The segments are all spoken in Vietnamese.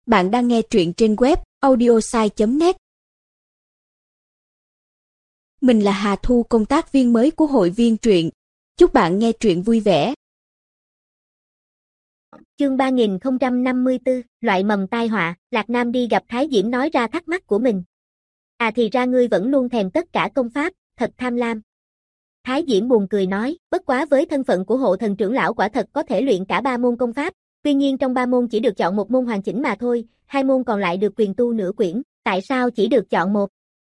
Bạn đang nghe truyện trên web audiosai.net. Mình là Hà Thu, công tác viên mới của hội viên truyện. Chúc bạn nghe truyện vui vẻ. Chương 3054, loại mầm tai họa. Lạc Nam đi gặp Thái Diễm nói ra thắc mắc của mình. À thì ra ngươi vẫn luôn thèm tất cả công pháp, thật tham lam. Thái Diễm buồn cười nói, bất quá với thân phận của hộ thần trưởng lão quả thật có thể luyện cả 3 môn công pháp, tuy nhiên trong 3 môn chỉ được chọn một môn hoàn chỉnh mà thôi, 2 môn còn lại được quyền tu nửa quyển, tại sao chỉ được chọn một?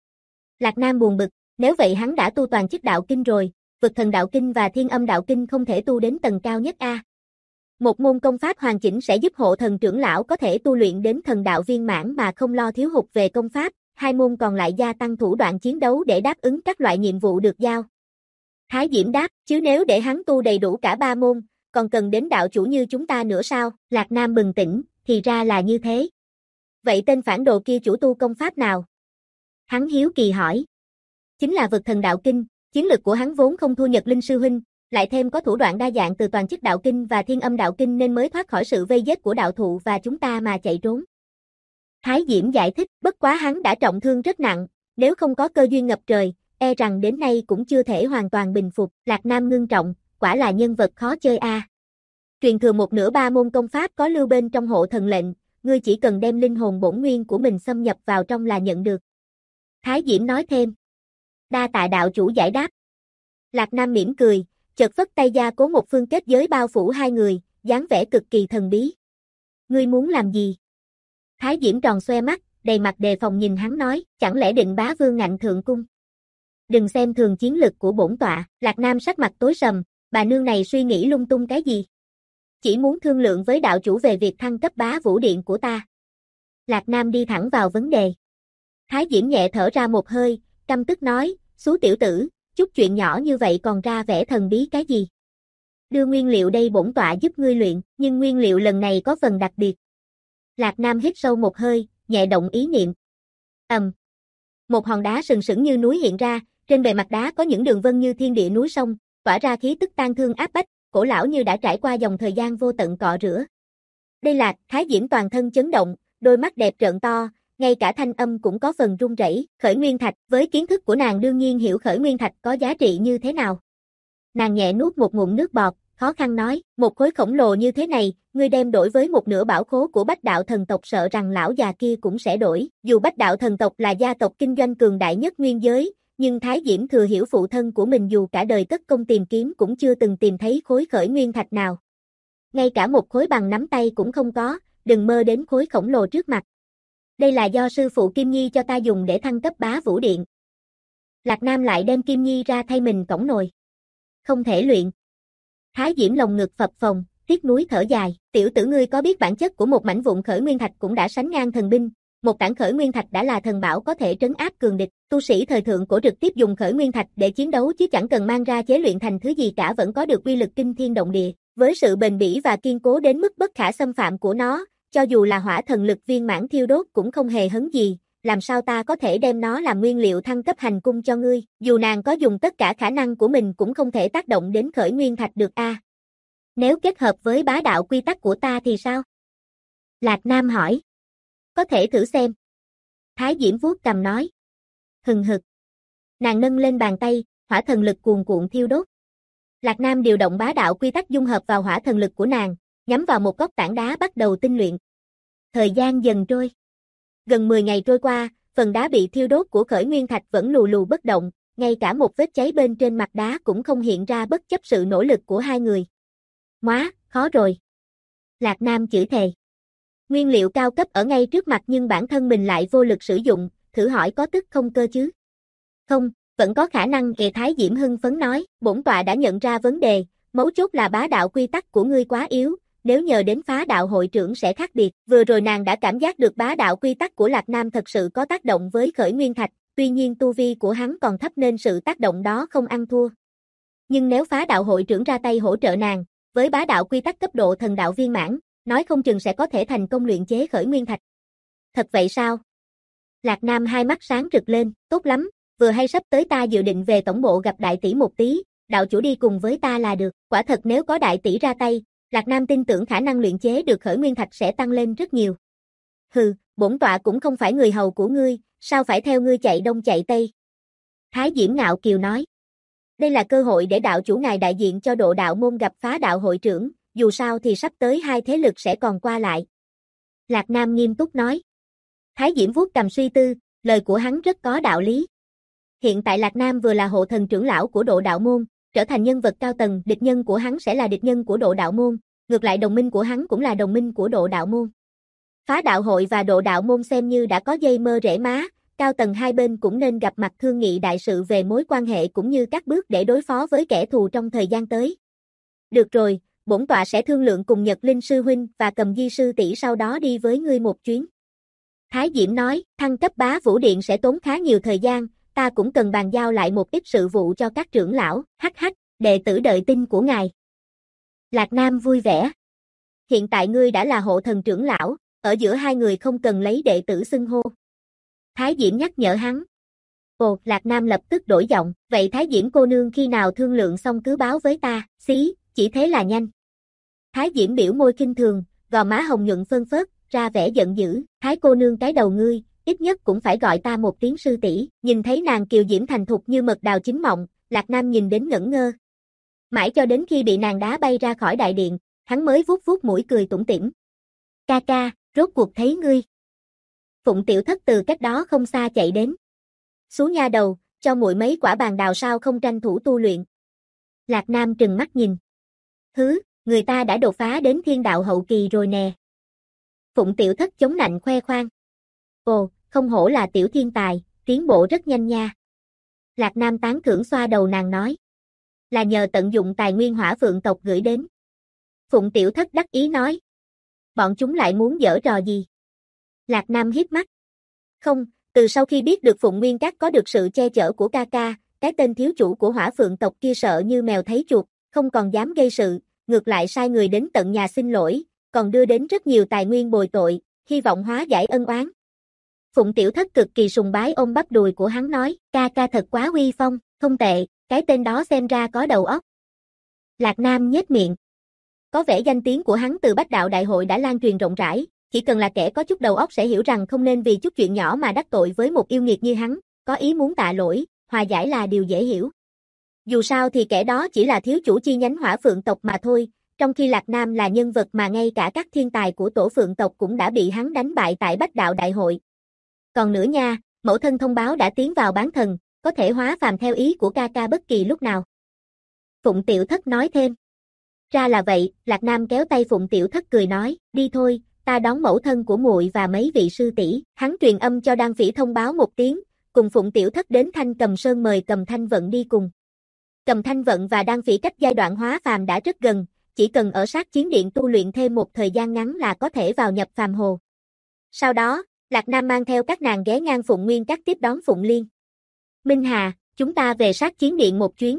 Lạc Nam buồn bực, nếu vậy hắn đã tu toàn chức đạo kinh rồi, vực thần đạo kinh và thiên âm đạo kinh không thể tu đến tầng cao nhất a. Một môn công pháp hoàn chỉnh sẽ giúp hộ thần trưởng lão có thể tu luyện đến thần đạo viên mãn mà không lo thiếu hụt về công pháp, 2 môn còn lại gia tăng thủ đoạn chiến đấu để đáp ứng các loại nhiệm vụ được giao. Thái Diễm đáp, chứ nếu để hắn tu đầy đủ cả 3 môn, còn cần đến đạo chủ như chúng ta nữa sao? Lạc Nam bừng tỉnh, thì ra là như thế. Vậy tên phản đồ kia chủ tu công pháp nào? Hắn hiếu kỳ hỏi. Chính là vực thần đạo kinh, chiến lực của hắn vốn không thua Nhật Linh sư huynh, lại thêm có thủ đoạn đa dạng từ toàn chức đạo kinh và thiên âm đạo kinh nên mới thoát khỏi sự vây giết của đạo thụ và chúng ta mà chạy trốn. Thái Diễm giải thích, bất quá hắn đã trọng thương rất nặng, nếu không có cơ duyên ngập trời, e rằng đến nay cũng chưa thể hoàn toàn bình phục. Lạc Nam ngưng trọng, quả là nhân vật khó chơi a. Truyền thừa một nửa 3 môn công pháp có lưu bên trong hộ thần lệnh, ngươi chỉ cần đem linh hồn bổn nguyên của mình xâm nhập vào trong là nhận được. Thái Diễm nói thêm. Đa tạ đạo chủ giải đáp. Lạc Nam mỉm cười, chợt phất tay gia cố một phương kết giới bao phủ hai người, dáng vẻ cực kỳ thần bí. Ngươi muốn làm gì? Thái Diễm tròn xoe mắt, đầy mặt đề phòng nhìn hắn nói, chẳng lẽ định bá vương ngạnh thượng cung? Đừng xem thường chiến lực của bổn tọa. Lạc Nam sắc mặt tối sầm, bà nương này suy nghĩ lung tung cái gì? Chỉ muốn thương lượng với đạo chủ về việc thăng cấp bá vũ điện của ta. Lạc Nam đi thẳng vào vấn đề. Thái Diễm nhẹ thở ra một hơi, căm tức nói, xú tiểu tử, chút chuyện nhỏ như vậy còn ra vẻ thần bí cái gì? Đưa nguyên liệu đây bổn tọa giúp ngươi luyện, nhưng nguyên liệu lần này có phần đặc biệt. Lạc Nam hít sâu một hơi, nhẹ động ý niệm. Một hòn đá sừng sững như núi hiện ra, trên bề mặt đá có những đường vân như thiên địa núi sông, tỏa ra khí tức tang thương áp bách, cổ lão như đã trải qua dòng thời gian vô tận cọ rửa. Đây là, Thái Diễm toàn thân chấn động, đôi mắt đẹp trợn to, ngay cả thanh âm cũng có phần run rẩy. Khởi nguyên thạch, với kiến thức của nàng đương nhiên hiểu khởi nguyên thạch có giá trị như thế nào. Nàng nhẹ nuốt một ngụm nước bọt, khó khăn nói, một khối khổng lồ như thế này, ngươi đem đổi với một nửa bảo khố của Bách Đạo thần tộc sợ rằng lão già kia cũng sẽ đổi. Dù Bách Đạo thần tộc là gia tộc kinh doanh cường đại nhất nguyên giới, nhưng Thái Diễm thừa hiểu phụ thân của mình dù cả đời cất công tìm kiếm cũng chưa từng tìm thấy khối khởi nguyên thạch nào. Ngay cả một khối bằng nắm tay cũng không có, đừng mơ đến khối khổng lồ trước mặt. Đây là do sư phụ Kim Nhi cho ta dùng để thăng cấp bá vũ điện. Lạc Nam lại đem Kim Nhi ra thay mình cõng nồi. Không thể luyện. Thái Diễm lồng ngực phập phồng, tiếc nuối thở dài, tiểu tử ngươi có biết bản chất của một mảnh vụn khởi nguyên thạch cũng đã sánh ngang thần binh, một tảng khởi nguyên thạch đã là thần bảo có thể trấn áp cường địch, tu sĩ thời thượng cổ trực tiếp dùng khởi nguyên thạch để chiến đấu chứ chẳng cần mang ra chế luyện thành thứ gì cả vẫn có được uy lực kinh thiên động địa, với sự bền bỉ và kiên cố đến mức bất khả xâm phạm của nó, cho dù là hỏa thần lực viên mãn thiêu đốt cũng không hề hấn gì, làm sao ta có thể đem nó làm nguyên liệu thăng cấp hành cung cho ngươi, dù nàng có dùng tất cả khả năng của mình cũng không thể tác động đến khởi nguyên thạch được a. Nếu kết hợp với bá đạo quy tắc của ta thì sao? Lạc Nam hỏi. Có thể thử xem. Thái Diễm vuốt cằm nói. Hừng hực. Nàng nâng lên bàn tay, hỏa thần lực cuồn cuộn thiêu đốt. Lạc Nam điều động bá đạo quy tắc dung hợp vào hỏa thần lực của nàng, nhắm vào một góc tảng đá bắt đầu tinh luyện. Thời gian dần trôi. Gần 10 ngày trôi qua, phần đá bị thiêu đốt của khởi nguyên thạch vẫn lù lù bất động, ngay cả một vết cháy bên trên mặt đá cũng không hiện ra bất chấp sự nỗ lực của hai người. Móa, khó rồi. Lạc Nam chửi thề. Nguyên liệu cao cấp ở ngay trước mặt nhưng bản thân mình lại vô lực sử dụng, thử hỏi có tức không cơ chứ? Không, vẫn có khả năng. Thái Diễm hưng phấn nói, bổn tọa đã nhận ra vấn đề, mấu chốt là bá đạo quy tắc của ngươi quá yếu, nếu nhờ đến phá đạo hội trưởng sẽ khác biệt. Vừa rồi nàng đã cảm giác được bá đạo quy tắc của Lạc Nam thật sự có tác động với khởi nguyên thạch, tuy nhiên tu vi của hắn còn thấp nên sự tác động đó không ăn thua. Nhưng nếu phá đạo hội trưởng ra tay hỗ trợ nàng, với bá đạo quy tắc cấp độ thần đạo viên mãn, nói không chừng sẽ có thể thành công luyện chế khởi nguyên thạch. Thật vậy sao? Lạc Nam hai mắt sáng rực lên, tốt lắm, vừa hay sắp tới ta dự định về tổng bộ gặp đại tỷ một tí, đạo chủ đi cùng với ta là được, quả thật nếu có đại tỷ ra tay, Lạc Nam tin tưởng khả năng luyện chế được khởi nguyên thạch sẽ tăng lên rất nhiều. Hừ, bổn tọa cũng không phải người hầu của ngươi, sao phải theo ngươi chạy đông chạy tây? Thái Diễm ngạo kiều nói. Đây là cơ hội để đạo chủ ngài đại diện cho Độ Đạo môn gặp Phá Đạo hội trưởng, dù sao thì sắp tới hai thế lực sẽ còn qua lại. Lạc Nam nghiêm túc nói. Thái Diễm vuốt cằm suy tư, lời của hắn rất có đạo lý. Hiện tại Lạc Nam vừa là hộ thần trưởng lão của Độ Đạo môn, trở thành nhân vật cao tầng, địch nhân của hắn sẽ là địch nhân của Độ Đạo môn, ngược lại đồng minh của hắn cũng là đồng minh của Độ Đạo môn. Phá Đạo hội và Độ Đạo môn xem như đã có dây mơ rễ má, cao tầng hai bên cũng nên gặp mặt thương nghị đại sự về mối quan hệ cũng như các bước để đối phó với kẻ thù trong thời gian tới. Được rồi, bổn tọa sẽ thương lượng cùng Nhật Linh sư huynh và Cầm Di sư tỷ sau đó đi với ngươi một chuyến. Thái Diễm nói, thăng cấp Bá Vũ Điện sẽ tốn khá nhiều thời gian, ta cũng cần bàn giao lại một ít sự vụ cho các trưởng lão, hắc hắc, đệ tử đợi tin của ngài. Lạc Nam vui vẻ. Hiện tại ngươi đã là hộ thần trưởng lão, ở giữa hai người không cần lấy đệ tử xưng hô. Thái Diễm nhắc nhở hắn. Ồ, Lạc Nam lập tức đổi giọng, vậy Thái Diễm cô nương khi nào thương lượng xong cứ báo với ta, xí, chỉ thế là nhanh. Thái Diễm biểu môi khinh thường, gò má hồng nhuận phơn phớt, ra vẻ giận dữ, Thái cô nương cái đầu ngươi, ít nhất cũng phải gọi ta một tiếng sư tỷ. Nhìn thấy nàng kiều diễm thành thục như mật đào chín mọng, Lạc Nam nhìn đến ngẩn ngơ. Mãi cho đến khi bị nàng đá bay ra khỏi đại điện, hắn mới vuốt vuốt mũi cười tủm tỉm. Ca ca, rốt cuộc thấy ngươi. Phụng Tiểu Thất từ cách đó không xa chạy đến. Xuống nha đầu, cho muội mấy quả bàn đào sao không tranh thủ tu luyện. Lạc Nam trừng mắt nhìn. Hứ, người ta đã đột phá đến thiên đạo hậu kỳ rồi nè. Phụng Tiểu Thất chống nạnh khoe khoang. Ồ, không hổ là tiểu thiên tài, tiến bộ rất nhanh nha. Lạc Nam tán thưởng xoa đầu nàng nói. Là nhờ tận dụng tài nguyên Hỏa Phượng tộc gửi đến. Phụng Tiểu Thất đắc ý nói. Bọn chúng lại muốn giở trò gì? Lạc Nam híp mắt. Không, từ sau khi biết được Phụng Nguyên Các có được sự che chở của ca ca, cái tên thiếu chủ của Hỏa Phượng tộc kia sợ như mèo thấy chuột, không còn dám gây sự, ngược lại sai người đến tận nhà xin lỗi, còn đưa đến rất nhiều tài nguyên bồi tội, hy vọng hóa giải ân oán. Phụng Tiểu Thất cực kỳ sùng bái ôm bắp đùi của hắn nói, ca ca thật quá uy phong, không tệ, cái tên đó xem ra có đầu óc. Lạc Nam nhếch miệng. Có vẻ danh tiếng của hắn từ Bách Đạo Đại hội đã lan truyền rộng rãi, chỉ cần là kẻ có chút đầu óc sẽ hiểu rằng không nên vì chút chuyện nhỏ mà đắc tội với một yêu nghiệt như hắn, có ý muốn tạ lỗi, hòa giải là điều dễ hiểu. Dù sao thì kẻ đó chỉ là thiếu chủ chi nhánh Hỏa Phượng tộc mà thôi, trong khi Lạc Nam là nhân vật mà ngay cả các thiên tài của tổ Phượng tộc cũng đã bị hắn đánh bại tại Bách Đạo Đại hội. Còn nữa nha, mẫu thân thông báo đã tiến vào bán thần, có thể hóa phàm theo ý của ca ca bất kỳ lúc nào. Phụng Tiểu Thất nói thêm. Ra là vậy, Lạc Nam kéo tay Phụng Tiểu Thất cười nói, đi thôi, ta đón mẫu thân của muội và mấy vị sư tỷ. Hắn truyền âm cho Đan Phỉ thông báo một tiếng, cùng Phụng Tiểu Thất đến Thanh Cầm Sơn mời Cầm Thanh Vận đi cùng. Cầm Thanh Vận và Đan Phỉ cách giai đoạn hóa phàm đã rất gần, chỉ cần ở sát chiến điện tu luyện thêm một thời gian ngắn là có thể vào nhập phàm hồ. Sau đó, Lạc Nam mang theo các nàng ghé ngang Phụng Nguyên Các tiếp đón Phụng Liên. Minh Hà, chúng ta về sát chiến điện một chuyến.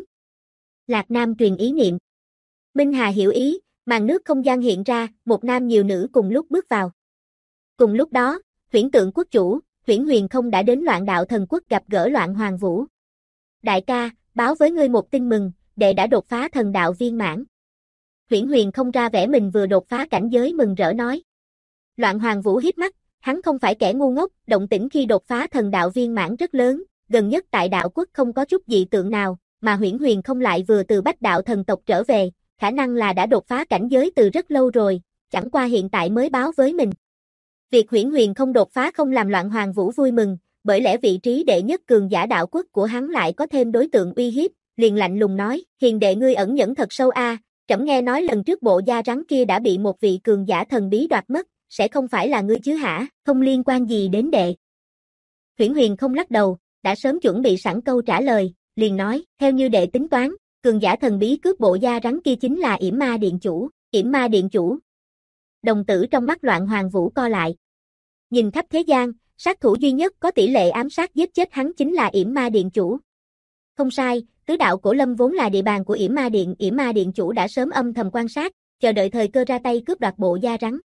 Lạc Nam truyền ý niệm. Minh Hà hiểu ý, màn nước không gian hiện ra, một nam nhiều nữ cùng lúc bước vào. Cùng lúc đó, Huyễn Tượng quốc chủ, Huyễn Huyền Không đã đến Loạn Đạo Thần Quốc gặp gỡ Loạn Hoàng Vũ. Đại ca, báo với ngươi một tin mừng, đệ đã đột phá thần đạo viên mãn. Huyễn Huyền Không ra vẻ mình vừa đột phá cảnh giới mừng rỡ nói. Loạn Hoàng Vũ híp mắt, hắn không phải kẻ ngu ngốc, động tĩnh khi đột phá thần đạo viên mãn rất lớn, gần nhất tại đạo quốc không có chút dị tượng nào, mà Huyễn Huyền Không lại vừa từ Bách Đạo thần tộc trở về, khả năng là đã đột phá cảnh giới từ rất lâu rồi, chẳng qua hiện tại mới báo với mình. Việc Huyễn Huyền Không đột phá không làm Loạn Hoàng Vũ vui mừng, bởi lẽ vị trí đệ nhất cường giả đạo quốc của hắn lại có thêm đối tượng uy hiếp, liền lạnh lùng nói, hiền đệ ngươi ẩn nhẫn thật sâu a, trẫm nghe nói lần trước bộ da rắn kia đã bị một vị cường giả thần bí đoạt mất, sẽ không phải là ngươi chứ hả, không liên quan gì đến đệ. Huyễn Huyền Không lắc đầu, đã sớm chuẩn bị sẵn câu trả lời, liền nói, theo như đệ tính toán, cường giả thần bí cướp bộ da rắn kia chính là Yểm Ma Điện chủ, Yểm Ma Điện chủ. Đồng tử trong mắt Loạn Hoàng Vũ co lại. Nhìn khắp thế gian, sát thủ duy nhất có tỷ lệ ám sát giết chết hắn chính là Yểm Ma Điện chủ. Không sai, tứ đạo Cổ Lâm vốn là địa bàn của Yểm Ma Điện chủ đã sớm âm thầm quan sát, chờ đợi thời cơ ra tay cướp đoạt bộ da rắn.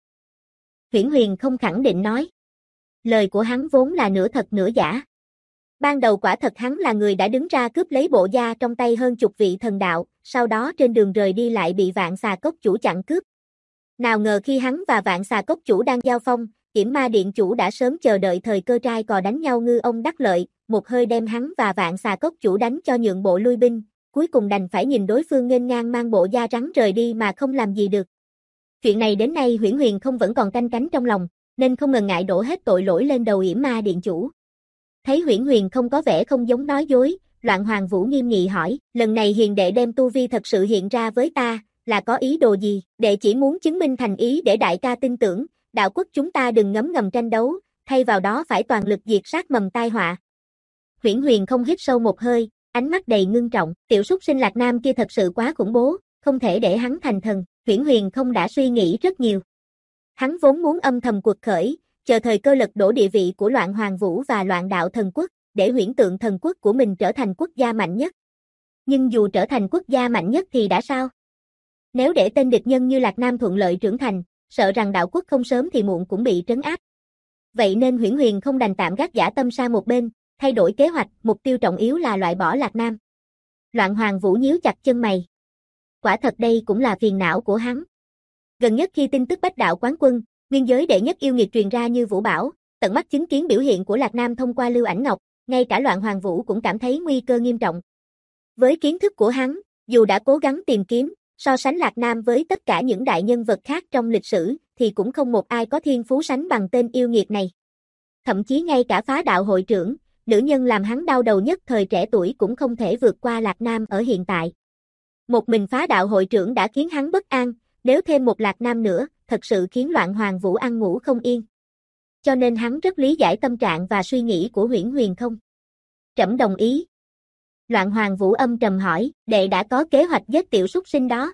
Huyễn Huyền Không khẳng định nói. Lời của hắn vốn là nửa thật nửa giả. Ban đầu quả thật hắn là người đã đứng ra cướp lấy bộ da trong tay hơn chục vị thần đạo, sau đó trên đường rời đi lại bị Vạn Xà Cốc chủ chặn cướp. Nào ngờ khi hắn và Vạn Xà Cốc chủ đang giao phong, Yểm Ma Điện chủ đã sớm chờ đợi thời cơ trai cò đánh nhau ngư ông đắc lợi, một hơi đem hắn và Vạn Xà Cốc chủ đánh cho nhượng bộ lui binh, cuối cùng đành phải nhìn đối phương nghênh ngang mang bộ da rắn rời đi mà không làm gì được. Chuyện này đến nay Huyễn Huyền không vẫn còn canh cánh trong lòng, nên không ngần ngại đổ hết tội lỗi lên đầu Yểm Ma Điện chủ. Thấy Huyễn Huyền không có vẻ không giống nói dối, Loạn Hoàng Vũ nghiêm nghị hỏi, lần này hiền đệ đem tu vi thật sự hiện ra với ta, là có ý đồ gì? Đệ chỉ muốn chứng minh thành ý để đại ca tin tưởng, đạo quốc chúng ta đừng ngấm ngầm tranh đấu, thay vào đó phải toàn lực diệt sát mầm tai họa. Huyễn Huyền không hít sâu một hơi, ánh mắt đầy ngưng trọng, tiểu súc sinh Lạc Nam kia thật sự quá khủng bố, không thể để hắn thành thần. Huyễn Huyền không đã suy nghĩ rất nhiều. Hắn vốn muốn âm thầm cuộc khởi, chờ thời cơ lật đổ địa vị của Loạn Hoàng Vũ và Loạn Đạo Thần Quốc, để Huyễn Tượng Thần Quốc của mình trở thành quốc gia mạnh nhất. Nhưng dù trở thành quốc gia mạnh nhất thì đã sao? Nếu để tên địch nhân như Lạc Nam thuận lợi trưởng thành, sợ rằng đạo quốc không sớm thì muộn cũng bị trấn áp. Vậy nên Huyễn Huyền không đành tạm gác dã tâm sang một bên, thay đổi kế hoạch, mục tiêu trọng yếu là loại bỏ Lạc Nam. Loạn Hoàng Vũ nhíu chặt chân mày. Quả thật đây cũng là phiền não của hắn. Gần nhất khi tin tức Bách Đạo Quán Quân, nguyên giới đệ nhất yêu nghiệt truyền ra như vũ bão, tận mắt chứng kiến biểu hiện của Lạc Nam thông qua Lưu Ảnh Ngọc, ngay cả Loạn Hoàng Vũ cũng cảm thấy nguy cơ nghiêm trọng. Với kiến thức của hắn, dù đã cố gắng tìm kiếm, so sánh Lạc Nam với tất cả những đại nhân vật khác trong lịch sử, thì cũng không một ai có thiên phú sánh bằng tên yêu nghiệt này. Thậm chí ngay cả Phá Đạo hội trưởng, nữ nhân làm hắn đau đầu nhất thời trẻ tuổi cũng không thể vượt qua Lạc Nam ở hiện tại. Một mình Phá Đạo hội trưởng đã khiến hắn bất an, nếu thêm một Lạc Nam nữa, thật sự khiến Loạn Hoàng Vũ ăn ngủ không yên. Cho nên hắn rất lý giải tâm trạng và suy nghĩ của Huyễn Huyền không. Trẫm đồng ý. Loạn Hoàng Vũ âm trầm hỏi, đệ đã có kế hoạch giết tiểu súc sinh đó.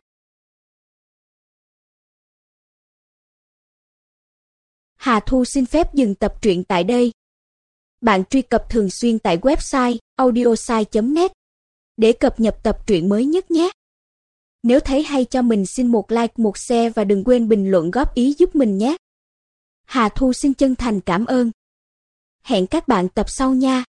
Hà Thu xin phép dừng tập truyện tại đây. Bạn truy cập thường xuyên tại website audiosai.net để cập nhật tập truyện mới nhất nhé. Nếu thấy hay cho mình xin một like, một share và đừng quên bình luận góp ý giúp mình nhé. Hà Thu xin chân thành cảm ơn. Hẹn các bạn tập sau nha.